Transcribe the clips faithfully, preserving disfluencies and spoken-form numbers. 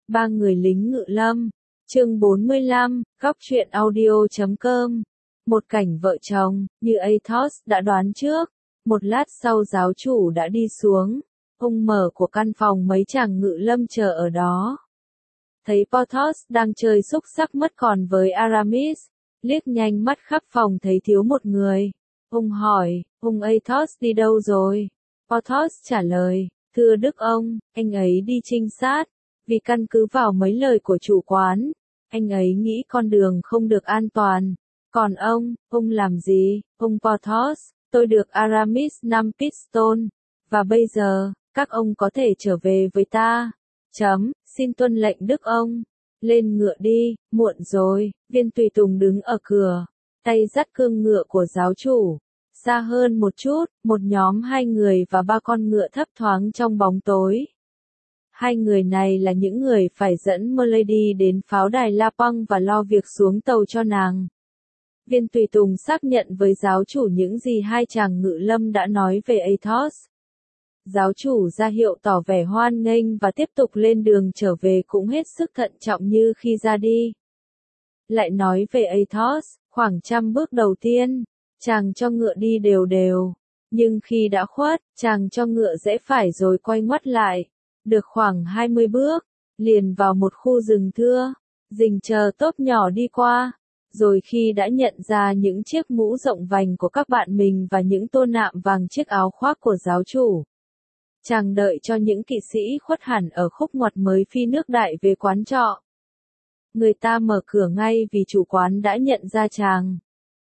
Ba người lính ngự lâm. Chương bốn mươi lăm, góc truyện audio chấm com. Một cảnh vợ chồng, như Athos đã đoán trước. Một lát sau giáo chủ đã đi xuống. Ông mở của căn phòng mấy chàng ngự lâm chờ ở đó. Thấy Porthos đang chơi xúc xắc mất còn với Aramis. Liếc nhanh mắt khắp phòng thấy thiếu một người. Ông hỏi, ông Athos đi đâu rồi? Porthos trả lời, thưa đức ông, anh ấy đi trinh sát. Vì căn cứ vào mấy lời của chủ quán, anh ấy nghĩ con đường không được an toàn. Còn ông, ông làm gì? Ông Porthos, tôi được Aramis năm piston. Và bây giờ, các ông có thể trở về với ta. Chấm, xin tuân lệnh đức ông. Lên ngựa đi, muộn rồi. Viên tùy tùng đứng ở cửa, tay dắt cương ngựa của giáo chủ. Xa hơn một chút, một nhóm hai người và ba con ngựa thấp thoáng trong bóng tối. Hai người này là những người phải dẫn Milady đến pháo đài La Pang và lo việc xuống tàu cho nàng. Viên tùy tùng xác nhận với giáo chủ những gì hai chàng ngự lâm đã nói về Athos. Giáo chủ ra hiệu tỏ vẻ hoan nghênh và tiếp tục lên đường trở về cũng hết sức thận trọng như khi ra đi. Lại nói về Athos, khoảng trăm bước đầu tiên, chàng cho ngựa đi đều đều. Nhưng khi đã khuất, chàng cho ngựa rẽ phải rồi quay ngoắt lại. Được khoảng hai mươi bước, liền vào một khu rừng thưa, rình chờ tốp nhỏ đi qua. Rồi khi đã nhận ra những chiếc mũ rộng vành của các bạn mình và những tô nạm vàng chiếc áo khoác của giáo chủ, chàng đợi cho những kỵ sĩ khuất hẳn ở khúc ngoặt mới phi nước đại về quán trọ. Người ta mở cửa ngay vì chủ quán đã nhận ra chàng.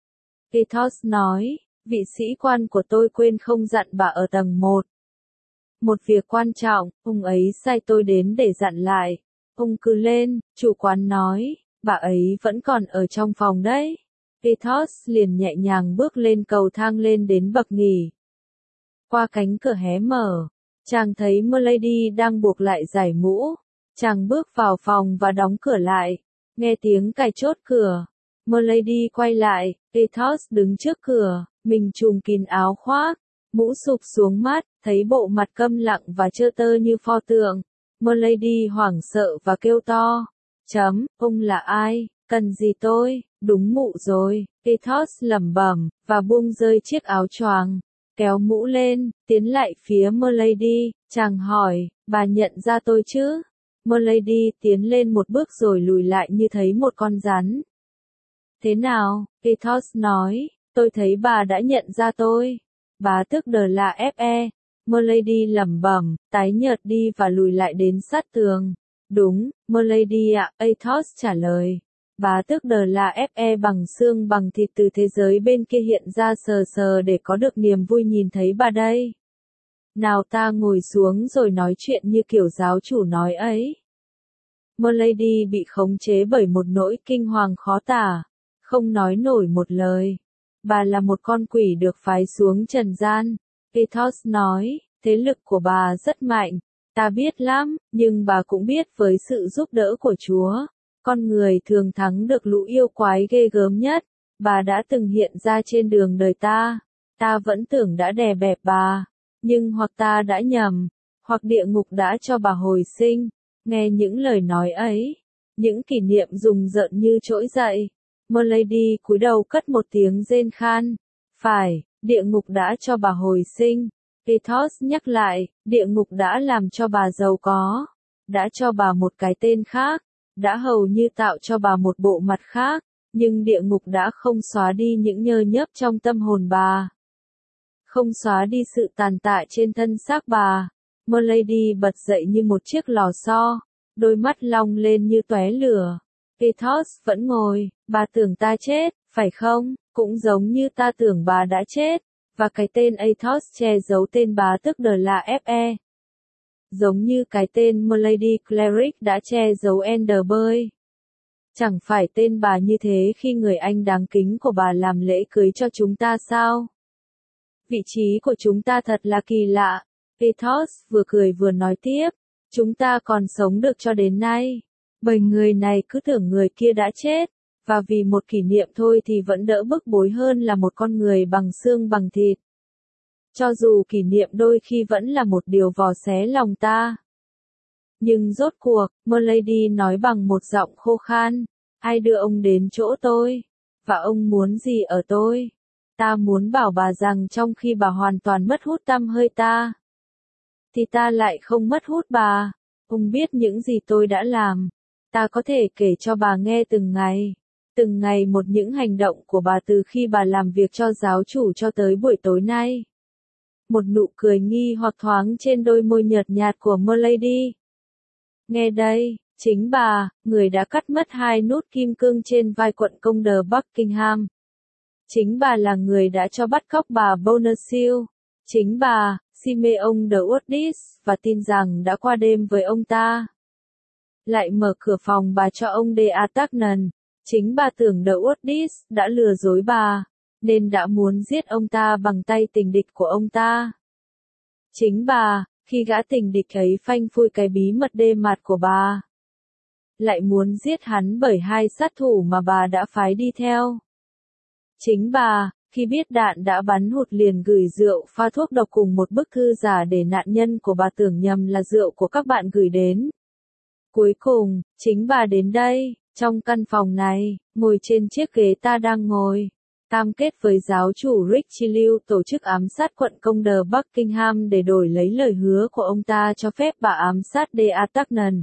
Athos nói, vị sĩ quan của tôi quên không dặn bà ở tầng một. Một việc quan trọng, ông ấy sai tôi đến để dặn lại. Ông cứ lên, chủ quán nói, bà ấy vẫn còn ở trong phòng đấy. Athos liền nhẹ nhàng bước lên cầu thang lên đến bậc nghỉ. Qua cánh cửa hé mở, chàng thấy Milady đang buộc lại dải mũ. Chàng bước vào phòng và đóng cửa lại. Nghe tiếng cài chốt cửa, Milady quay lại, Athos đứng trước cửa, mình trùm kín áo khoác, mũ sụp xuống mắt, thấy bộ mặt câm lặng và trơ tơ như pho tượng. Milady hoảng sợ và kêu to, chấm, ông là ai, cần gì tôi, đúng mụ rồi. Athos lẩm bẩm, và buông rơi chiếc áo choàng, kéo mũ lên, tiến lại phía Milady, chàng hỏi, bà nhận ra tôi chứ? Milady tiến lên một bước rồi lùi lại như thấy một con rắn. Thế nào? Athos nói, tôi thấy bà đã nhận ra tôi. Bá tước đờ là ép e. Milady lẩm bẩm, tái nhợt đi và lùi lại đến sát tường. Đúng, Milady ạ, Athos trả lời. Bá tước đờ là ép e bằng xương bằng thịt từ thế giới bên kia hiện ra sờ sờ để có được niềm vui nhìn thấy bà đây. Nào ta ngồi xuống rồi nói chuyện như kiểu giáo chủ nói ấy. Milady bị khống chế bởi một nỗi kinh hoàng khó tả, không nói nổi một lời. Bà là một con quỷ được phái xuống trần gian. Athos nói, thế lực của bà rất mạnh, ta biết lắm, nhưng bà cũng biết với sự giúp đỡ của Chúa, con người thường thắng được lũ yêu quái ghê gớm nhất. Bà đã từng hiện ra trên đường đời ta, ta vẫn tưởng đã đè bẹp bà, nhưng hoặc ta đã nhầm, hoặc địa ngục đã cho bà hồi sinh. Nghe những lời nói ấy, những kỷ niệm rùng rợn như trỗi dậy. Milady cúi đầu cất một tiếng rên khan. Phải, địa ngục đã cho bà hồi sinh. Athos nhắc lại, địa ngục đã làm cho bà giàu có, đã cho bà một cái tên khác, đã hầu như tạo cho bà một bộ mặt khác, nhưng địa ngục đã không xóa đi những nhơ nhớp trong tâm hồn bà, không xóa đi sự tàn tạ trên thân xác bà. Milady bật dậy như một chiếc lò xo, đôi mắt long lên như tóe lửa. Athos vẫn ngồi, bà tưởng ta chết, phải không? Cũng giống như ta tưởng bà đã chết, và cái tên Athos che giấu tên bá tước đờ là ép e. Giống như cái tên Milady Cleric đã che giấu Enderbury. Chẳng phải tên bà như thế khi người anh đáng kính của bà làm lễ cưới cho chúng ta sao? Vị trí của chúng ta thật là kỳ lạ. Athos vừa cười vừa nói tiếp, chúng ta còn sống được cho đến nay, bởi người này cứ tưởng người kia đã chết, và vì một kỷ niệm thôi thì vẫn đỡ bức bối hơn là một con người bằng xương bằng thịt. Cho dù kỷ niệm đôi khi vẫn là một điều vò xé lòng ta. Nhưng rốt cuộc, Milady nói bằng một giọng khô khan, ai đưa ông đến chỗ tôi? Và ông muốn gì ở tôi? Ta muốn bảo bà rằng trong khi bà hoàn toàn mất hút tăm hơi ta, thì ta lại không mất hút bà. Ông biết những gì tôi đã làm. Ta có thể kể cho bà nghe từng ngày. Từng ngày một những hành động của bà từ khi bà làm việc cho giáo chủ cho tới buổi tối nay. Một nụ cười nghi hoặc thoáng trên đôi môi nhợt nhạt của Milady. Nghe đây, chính bà, người đã cắt mất hai nút kim cương trên vai quận công đờ Buckingham. Chính bà là người đã cho bắt cóc bà Bonacieux. Chính bà, Simeon de Woodis, và tin rằng đã qua đêm với ông ta. Lại mở cửa phòng bà cho ông de Artagnan. Chính bà tưởng de Woodis đã lừa dối bà, nên đã muốn giết ông ta bằng tay tình địch của ông ta. Chính bà, khi gã tình địch ấy phanh phui cái bí mật đê mạt của bà, lại muốn giết hắn bởi hai sát thủ mà bà đã phái đi theo. Chính bà, khi biết đạn đã bắn hụt liền gửi rượu pha thuốc độc cùng một bức thư giả để nạn nhân của bà tưởng nhầm là rượu của các bạn gửi đến. Cuối cùng, chính bà đến đây, trong căn phòng này, ngồi trên chiếc ghế ta đang ngồi, cam kết với giáo chủ Richelieu tổ chức ám sát quận công đờ Buckingham để đổi lấy lời hứa của ông ta cho phép bà ám sát de Artagnan.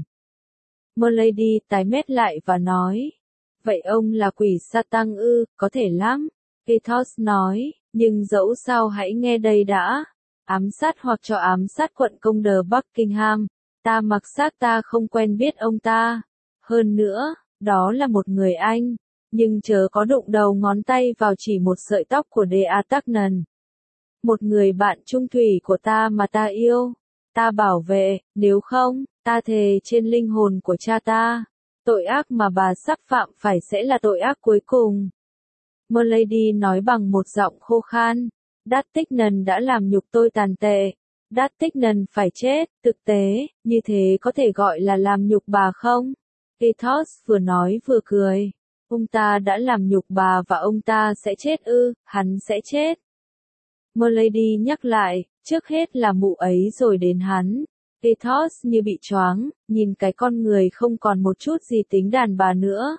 Milady tái mét lại và nói, vậy ông là quỷ Satan ư, có thể lắm. Athos nói, nhưng dẫu sao hãy nghe đây đã. Ám sát hoặc cho ám sát quận công đờ Buckingham, ta mặc xác ta không quen biết ông ta. Hơn nữa, đó là một người Anh, nhưng chớ có đụng đầu ngón tay vào chỉ một sợi tóc của de Artagnan. Một người bạn trung thủy của ta mà ta yêu, ta bảo vệ, nếu không, ta thề trên linh hồn của cha ta. Tội ác mà bà sắp phạm phải sẽ là tội ác cuối cùng. Milady nói bằng một giọng khô khan. D'Artagnan đã làm nhục tôi tàn tệ. D'Artagnan phải chết, thực tế, như thế có thể gọi là làm nhục bà không? Athos vừa nói vừa cười. Ông ta đã làm nhục bà và ông ta sẽ chết ư, hắn sẽ chết. Milady nhắc lại, trước hết là mụ ấy rồi đến hắn. Athos như bị choáng, nhìn cái con người không còn một chút gì tính đàn bà nữa.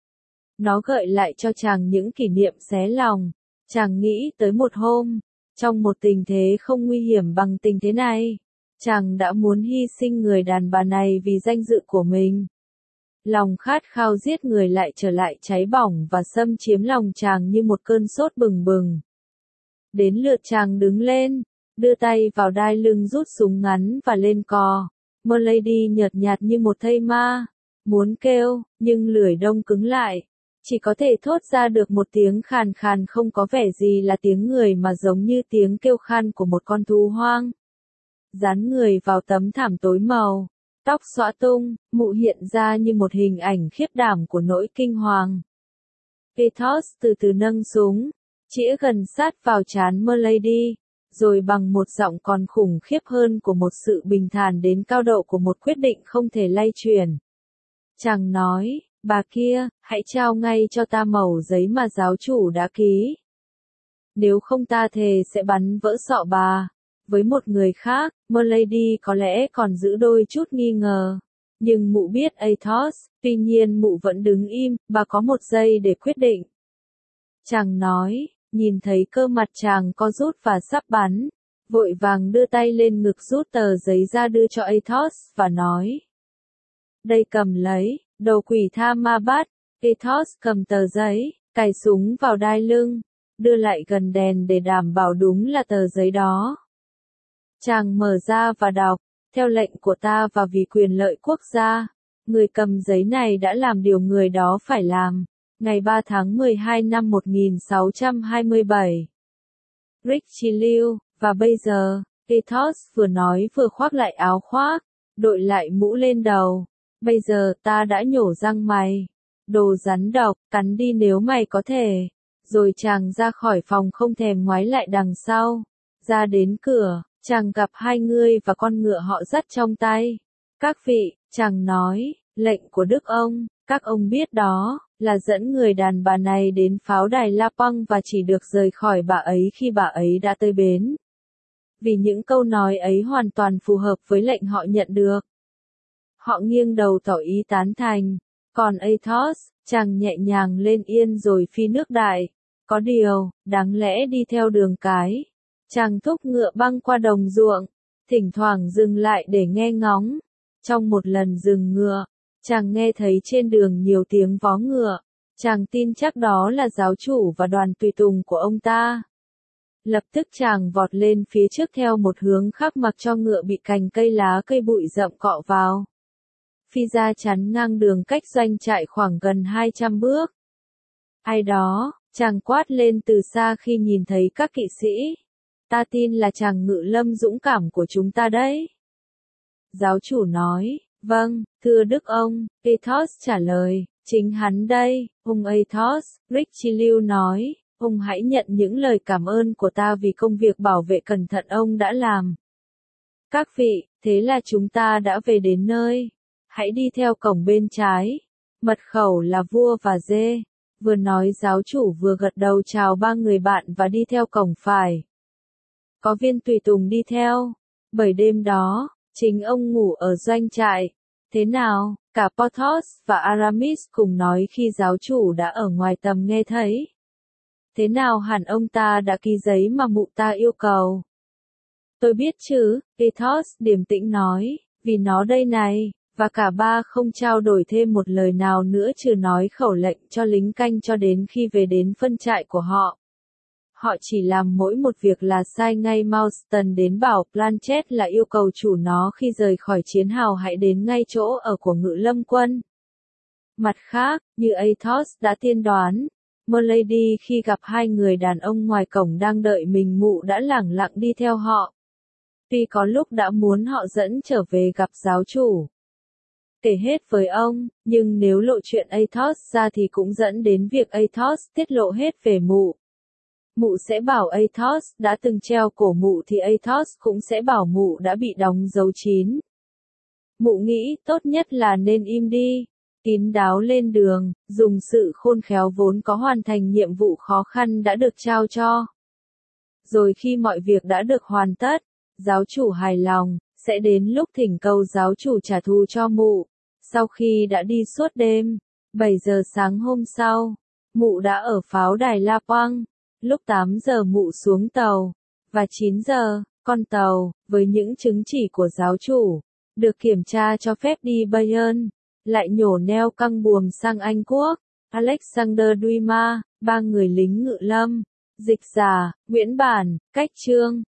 Nó gợi lại cho chàng những kỷ niệm xé lòng. Chàng nghĩ tới một hôm, trong một tình thế không nguy hiểm bằng tình thế này, chàng đã muốn hy sinh người đàn bà này vì danh dự của mình. Lòng khát khao giết người lại trở lại cháy bỏng và xâm chiếm lòng chàng như một cơn sốt bừng bừng. Đến lượt chàng đứng lên, đưa tay vào đai lưng rút súng ngắn và lên cò. Milady nhợt nhạt như một thây ma, muốn kêu, nhưng lưỡi đông cứng lại. Chỉ có thể thốt ra được một tiếng khàn khàn không có vẻ gì là tiếng người mà giống như tiếng kêu khan của một con thú hoang. Dán người vào tấm thảm tối màu, tóc xõa tung, mụ hiện ra như một hình ảnh khiếp đảm của nỗi kinh hoàng. Athos từ từ nâng súng, chĩa gần sát vào trán Milady, rồi bằng một giọng còn khủng khiếp hơn của một sự bình thản đến cao độ của một quyết định không thể lay chuyển. Chàng nói, bà kia, hãy trao ngay cho ta mẩu giấy mà giáo chủ đã ký. Nếu không ta thề sẽ bắn vỡ sọ bà. Với một người khác, Milady có lẽ còn giữ đôi chút nghi ngờ. Nhưng mụ biết Athos, tuy nhiên mụ vẫn đứng im, bà có một giây để quyết định. Chàng nói, nhìn thấy cơ mặt chàng co rút và sắp bắn, vội vàng đưa tay lên ngực rút tờ giấy ra đưa cho Athos, và nói. Đây cầm lấy, đồ quỷ tha ma bát. Athos cầm tờ giấy, cài súng vào đai lưng, đưa lại gần đèn để đảm bảo đúng là tờ giấy đó. Chàng mở ra và đọc, theo lệnh của ta và vì quyền lợi quốc gia, người cầm giấy này đã làm điều người đó phải làm. Ngày ba tháng mười hai năm một nghìn sáu trăm hai mươi bảy. Richelieu, và bây giờ, Athos vừa nói vừa khoác lại áo khoác, đội lại mũ lên đầu. Bây giờ ta đã nhổ răng mày. Đồ rắn độc, cắn đi nếu mày có thể. Rồi chàng ra khỏi phòng không thèm ngoái lại đằng sau. Ra đến cửa, chàng gặp hai người và con ngựa họ dắt trong tay. Các vị, chàng nói, lệnh của Đức ông, các ông biết đó, là dẫn người đàn bà này đến pháo đài La Pang và chỉ được rời khỏi bà ấy khi bà ấy đã tới bến. Vì những câu nói ấy hoàn toàn phù hợp với lệnh họ nhận được. Họ nghiêng đầu tỏ ý tán thành. Còn Athos, chàng nhẹ nhàng lên yên rồi phi nước đại. Có điều, đáng lẽ đi theo đường cái. Chàng thúc ngựa băng qua đồng ruộng, thỉnh thoảng dừng lại để nghe ngóng. Trong một lần dừng ngựa, chàng nghe thấy trên đường nhiều tiếng vó ngựa. Chàng tin chắc đó là giáo chủ và đoàn tùy tùng của ông ta. Lập tức chàng vọt lên phía trước theo một hướng khác mặc cho ngựa bị cành cây lá cây bụi rậm cọ vào. Phi ra chắn ngang đường cách doanh trại khoảng gần hai trăm bước. Ai đó, chàng quát lên từ xa khi nhìn thấy các kỵ sĩ. Ta tin là chàng Ngự Lâm dũng cảm của chúng ta đấy. Giáo chủ nói, vâng, thưa đức ông, Athos trả lời, chính hắn đây, ông Athos. Richelieu nói, ông hãy nhận những lời cảm ơn của ta vì công việc bảo vệ cẩn thận ông đã làm. Các vị, thế là chúng ta đã về đến nơi. Hãy đi theo cổng bên trái. Mật khẩu là vua và dê. Vừa nói giáo chủ vừa gật đầu chào ba người bạn và đi theo cổng phải. Có viên tùy tùng đi theo. Bởi đêm đó, chính ông ngủ ở doanh trại. Thế nào? Cả Porthos và Aramis cùng nói khi giáo chủ đã ở ngoài tầm nghe thấy. Thế nào hẳn ông ta đã ký giấy mà mụ ta yêu cầu? Tôi biết chứ, Athos điềm tĩnh nói, vì nó đây này. Và cả ba không trao đổi thêm một lời nào nữa trừ nói khẩu lệnh cho lính canh cho đến khi về đến phân trại của họ. Họ chỉ làm mỗi một việc là sai ngay Mauston đến bảo Planchet là yêu cầu chủ nó khi rời khỏi chiến hào hãy đến ngay chỗ ở của Ngự Lâm quân. Mặt khác, như Athos đã tiên đoán, Milady khi gặp hai người đàn ông ngoài cổng đang đợi mình mụ đã lẳng lặng đi theo họ. Tuy có lúc đã muốn họ dẫn trở về gặp giáo chủ. Kể hết với ông, nhưng nếu lộ chuyện Athos ra thì cũng dẫn đến việc Athos tiết lộ hết về mụ. Mụ sẽ bảo Athos đã từng treo cổ mụ thì Athos cũng sẽ bảo mụ đã bị đóng dấu chín. Mụ nghĩ tốt nhất là nên im đi, kín đáo lên đường, dùng sự khôn khéo vốn có hoàn thành nhiệm vụ khó khăn đã được trao cho. Rồi khi mọi việc đã được hoàn tất, giáo chủ hài lòng, sẽ đến lúc thỉnh cầu giáo chủ trả thù cho mụ. Sau khi đã đi suốt đêm, bảy giờ sáng hôm sau, mụ đã ở pháo đài La Pointe. Lúc tám giờ mụ xuống tàu, và chín giờ, con tàu, với những chứng chỉ của giáo chủ, được kiểm tra cho phép đi Bayern, lại nhổ neo căng buồm sang Anh Quốc. Alexander Dumas, ba người lính Ngự Lâm, dịch giả, Nguyễn Bản, cách chương.